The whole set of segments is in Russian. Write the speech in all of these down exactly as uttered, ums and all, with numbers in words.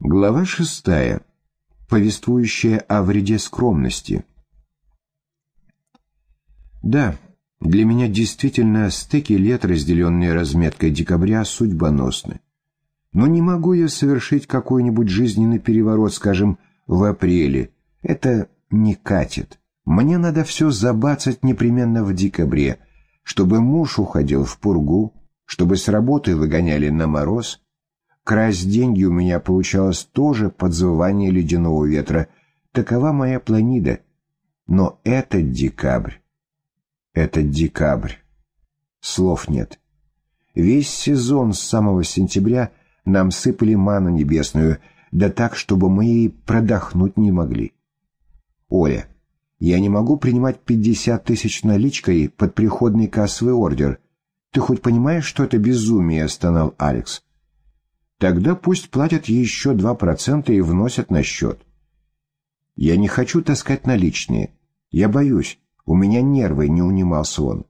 Глава шестая, повествующая о вреде скромности. Да, для меня действительно стыки лет, разделенные разметкой декабря, судьбоносны. Но не могу я совершить какой-нибудь жизненный переворот, скажем, в апреле. Это не катит. Мне надо все забацать непременно в декабре, чтобы муж уходил в пургу, чтобы с работы выгоняли на мороз. Красть деньги у меня получалось тоже под завывание ледяного ветра. Такова моя планида. Но этот декабрь, этот декабрь, слов нет. Весь сезон с самого сентября нам сыпали ману небесную, да так, чтобы мы и продохнуть не могли. Оля, я не могу принимать пятьдесят тысяч наличкой под приходный кассовый ордер. Ты хоть понимаешь, что это безумие, стонал Алекс. Тогда пусть платят еще два процента и вносят на счет. Я не хочу таскать наличные. Я боюсь. У меня нервы, не унимался он.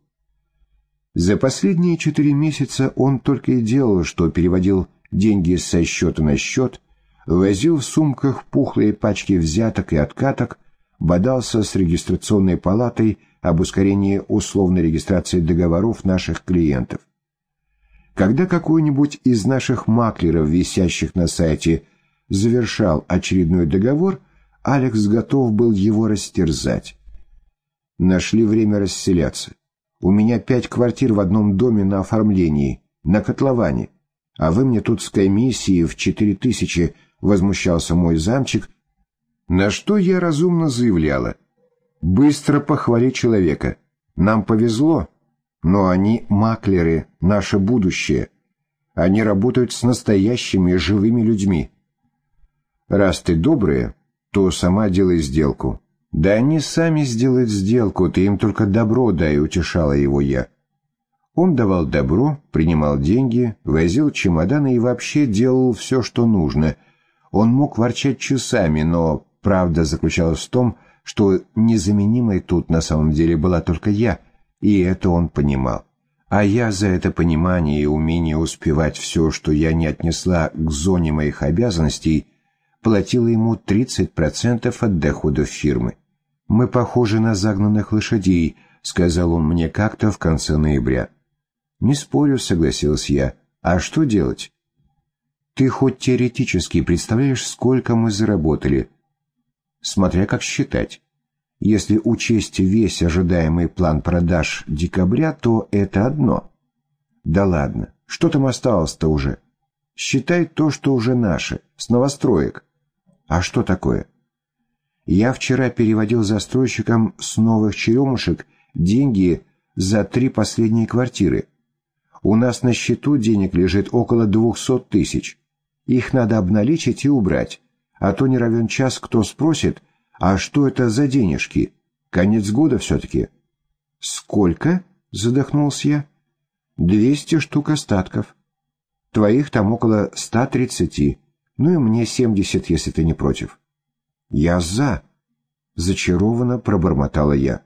За последние четыре месяца он только и делал, что переводил деньги со счета на счет, возил в сумках пухлые пачки взяток и откаток, бодался с регистрационной палатой об ускорении условной регистрации договоров наших клиентов. Когда какой-нибудь из наших маклеров, висящих на сайте, завершал очередной договор, Алекс готов был его растерзать. Нашли время расселяться. У меня пять квартир в одном доме на оформлении, на котловане, а вы мне тут с комиссией в четыре тысячи, возмущался мой замчик, на что я разумно заявляла: быстро похвали человека. Нам повезло. Но они маклеры, наше будущее. Они работают с настоящими живыми людьми. Раз ты добрая, то сама делай сделку. Да они сами сделают сделку, ты им только добро дай, утешала его я. Он давал добро, принимал деньги, возил чемоданы и вообще делал все, что нужно. Он мог ворчать часами, но правда заключалась в том, что незаменимой тут на самом деле была только я, и это он понимал. А я за это понимание и умение успевать все, что я не отнесла к зоне моих обязанностей, платила ему тридцать процентов от доходов фирмы. «Мы похожи на загнанных лошадей», — сказал он мне как-то в конце ноября. «Не спорю», — согласился я. «А что делать?» «Ты хоть теоретически представляешь, сколько мы заработали?» «Смотря как считать. Если учесть весь ожидаемый план продаж декабря, то это одно». «Да ладно, что там осталось-то уже? Считай то, что уже наше, с новостроек». «А что такое?» «Я вчера переводил застройщикам с новых черемушек деньги за три последние квартиры. У нас на счету денег лежит около двухсот тысяч. Их надо обналичить и убрать, а то не равен час кто спросит: а что это за денежки? Конец года все-таки». «Сколько?» — задохнулся я. «Двести штук остатков. Твоих там около ста тридцати. Ну и мне семьдесят, если ты не против». «Я за», — зачарованно пробормотала я.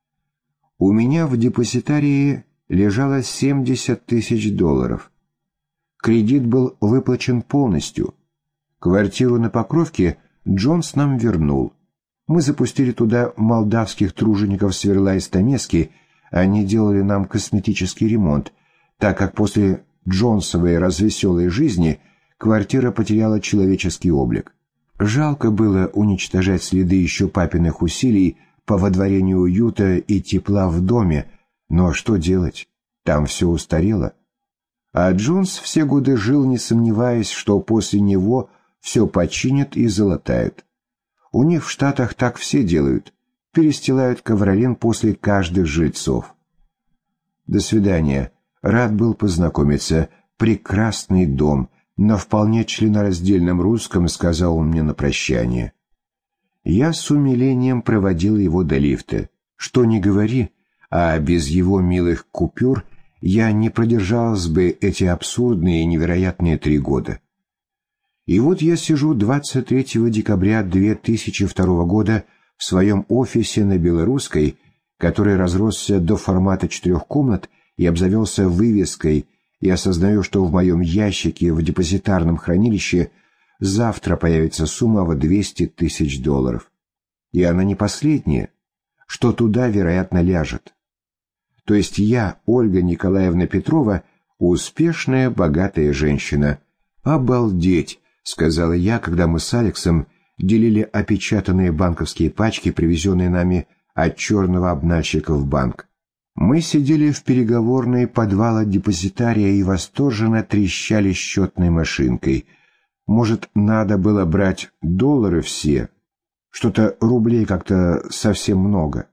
У меня в депозитарии лежало семьдесят тысяч долларов. Кредит был выплачен полностью. Квартиру на Покровке Джонс нам вернул. Мы запустили туда молдавских тружеников сверла из Томески, они делали нам косметический ремонт, так как после Джонсовой развеселой жизни квартира потеряла человеческий облик. Жалко было уничтожать следы еще папиных усилий по водворению уюта и тепла в доме, но что делать? Там все устарело. А Джонс все годы жил, не сомневаясь, что после него все починят и залатают. У них в Штатах так все делают, перестилают ковролин после каждых жильцов. До свидания. Рад был познакомиться. Прекрасный дом. На вполне членораздельном русском сказал он мне на прощание. Я с умилением проводил его до лифта. Что ни говори, а без его милых купюр я не продержалась бы эти абсурдные и невероятные три года. И вот я сижу двадцать третьего декабря две тысячи второго года в своем офисе на Белорусской, который разросся до формата четырех комнат и обзавелся вывеской, и осознаю, что в моем ящике в депозитарном хранилище завтра появится сумма в двести тысяч долларов. И она не последняя, что туда, вероятно, ляжет. То есть я, Ольга Николаевна Петрова, успешная, богатая женщина. «Обалдеть!» — сказала я, когда мы с Алексом делили опечатанные банковские пачки, привезенные нами от черного обнальщика в банк. Мы сидели в переговорной подвала депозитария и восторженно трещали счетной машинкой. Может, надо было брать доллары все? Что-то рублей как-то совсем много.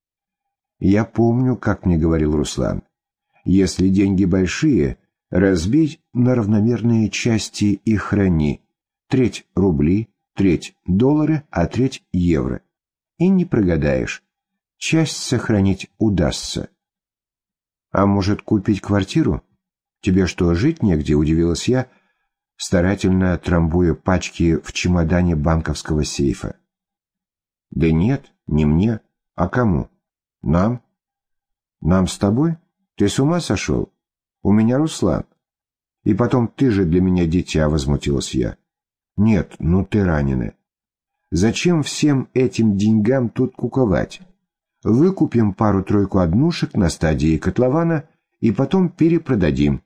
Я помню, как мне говорил Руслан. Если деньги большие, разбить на равномерные части и храни. Треть рубли, треть доллары, а треть евро. И не прогадаешь. Часть сохранить удастся. А может, купить квартиру? Тебе что, жить негде, удивилась я, старательно трамбуя пачки в чемодане банковского сейфа. Да нет, не мне. А кому? Нам? Нам с тобой? Ты с ума сошел? У меня Руслан. И потом ты же для меня дитя, возмутилась я. Нет, ну ты раненая. Зачем всем этим деньгам тут куковать? Выкупим пару-тройку однушек на стадии котлована и потом перепродадим.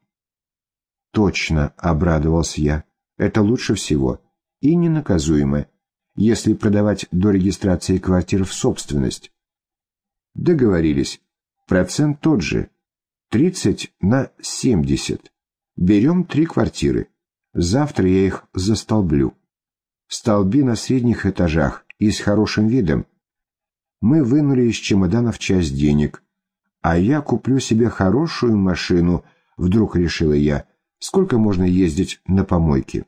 Точно, обрадовался я. Это лучше всего. И ненаказуемо, если продавать до регистрации квартир в собственность. Договорились. Процент тот же. тридцать на семьдесят. Берем три квартиры. Завтра я их застолблю. Столби на средних этажах и с хорошим видом. Мы вынули из чемоданов часть денег. А я куплю себе хорошую машину, вдруг решила я. Сколько можно ездить на помойке?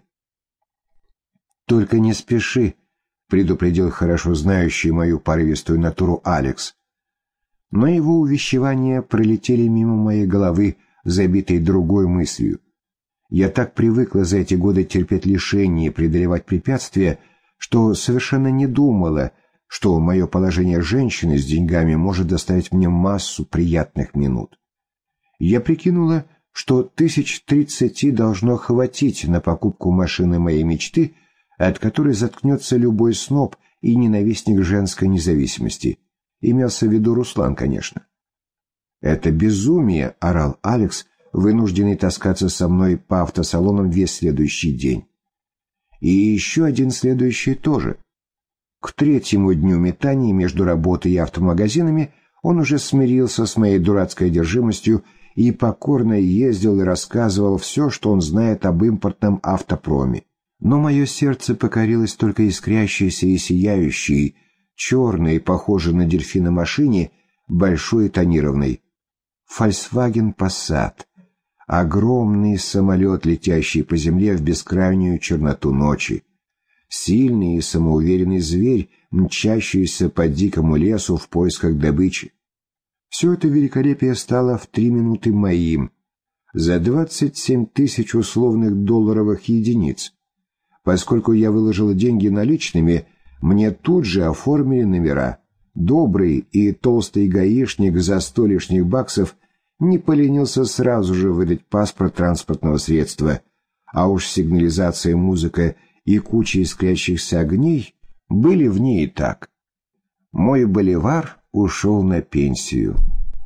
Только не спеши, предупредил хорошо знающий мою порывистую натуру Алекс. Но его увещевания пролетели мимо моей головы, забитой другой мыслью. Я так привыкла за эти годы терпеть лишения и преодолевать препятствия, что совершенно не думала, что мое положение женщины с деньгами может доставить мне массу приятных минут. Я прикинула, что тысяч тридцати должно хватить на покупку машины моей мечты, от которой заткнется любой сноб и ненавистник женской независимости. Имелся в виду Руслан, конечно. «Это безумие!» — орал Алекс, вынужденный таскаться со мной по автосалонам весь следующий день. И еще один следующий тоже. К третьему дню метаний между работой и автомагазинами он уже смирился с моей дурацкой одержимостью и покорно ездил и рассказывал все, что он знает об импортном автопроме. Но мое сердце покорилось только искрящейся и сияющей, черной, похожей на дельфина машине, большой тонированной. Volkswagen Passat. Огромный самолет, летящий по земле в бескрайнюю черноту ночи. Сильный и самоуверенный зверь, мчащийся по дикому лесу в поисках добычи. Все это великолепие стало в три минуты моим, за двадцать семь тысяч условных долларовых единиц. Поскольку я выложил деньги наличными, мне тут же оформили номера. Добрый и толстый гаишник за сто лишних баксов не поленился сразу же выдать паспорт транспортного средства, а уж сигнализация, музыка и куча искрящихся огней были в ней и так. Мой боливар ушел на пенсию.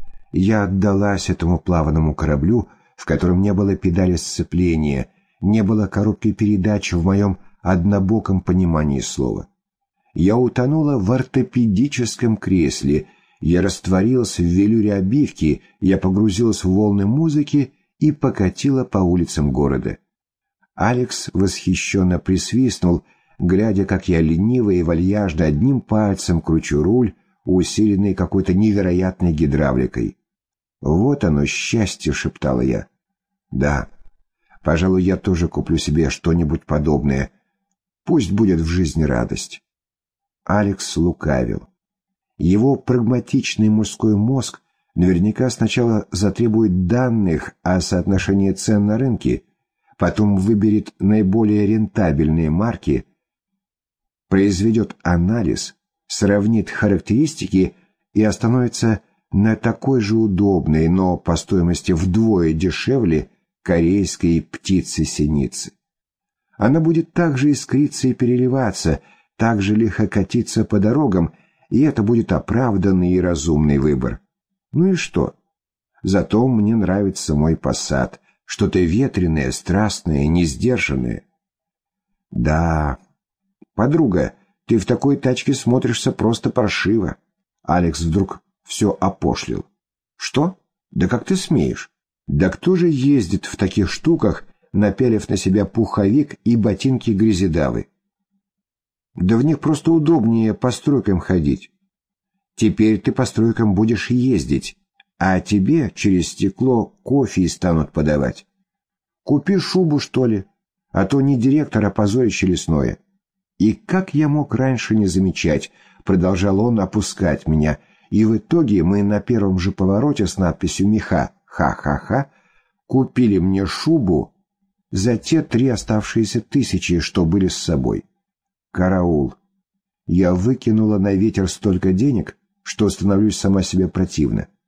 Я отдалась этому плаваному кораблю, в котором не было педали сцепления, не было коробки передач в моем однобоком понимании слова. Я утонула в ортопедическом кресле, я растворилась в велюре обивки, я погрузилась в волны музыки и покатила по улицам города. Алекс восхищенно присвистнул, глядя, как я лениво и вальяжно одним пальцем кручу руль, усиленный какой-то невероятной гидравликой. «Вот оно, счастье!» — шептала я. «Да, пожалуй, я тоже куплю себе что-нибудь подобное. Пусть будет в жизни радость». Алекс лукавил. Его прагматичный мужской мозг наверняка сначала затребует данных о соотношении цен на рынке, потом выберет наиболее рентабельные марки, произведет анализ, сравнит характеристики и остановится на такой же удобной, но по стоимости вдвое дешевле корейской птицы-синицы. Она будет так же искриться и переливаться, так же лихо катиться по дорогам, и это будет оправданный и разумный выбор. Ну и что? Зато мне нравится мой Passat, что-то ветреное, страстное, несдержанное. Да, подруга, ты в такой тачке смотришься просто паршиво. Алекс вдруг все опошлил. Что? Да как ты смеешь? Да кто же ездит в таких штуках, напялив на себя пуховик и ботинки грязедавы? Да в них просто удобнее по стройкам ходить. Теперь ты по стройкам будешь ездить, а тебе через стекло кофе и станут подавать. Купи шубу, что ли, а то не директор, а позорище лесное. И как я мог раньше не замечать, продолжал он опускать меня, и в итоге мы на первом же повороте с надписью «Меха» «Ха-ха-ха» купили мне шубу за те три оставшиеся тысячи, что были с собой. Караул. Я выкинула на ветер столько денег, что становлюсь сама себе противна.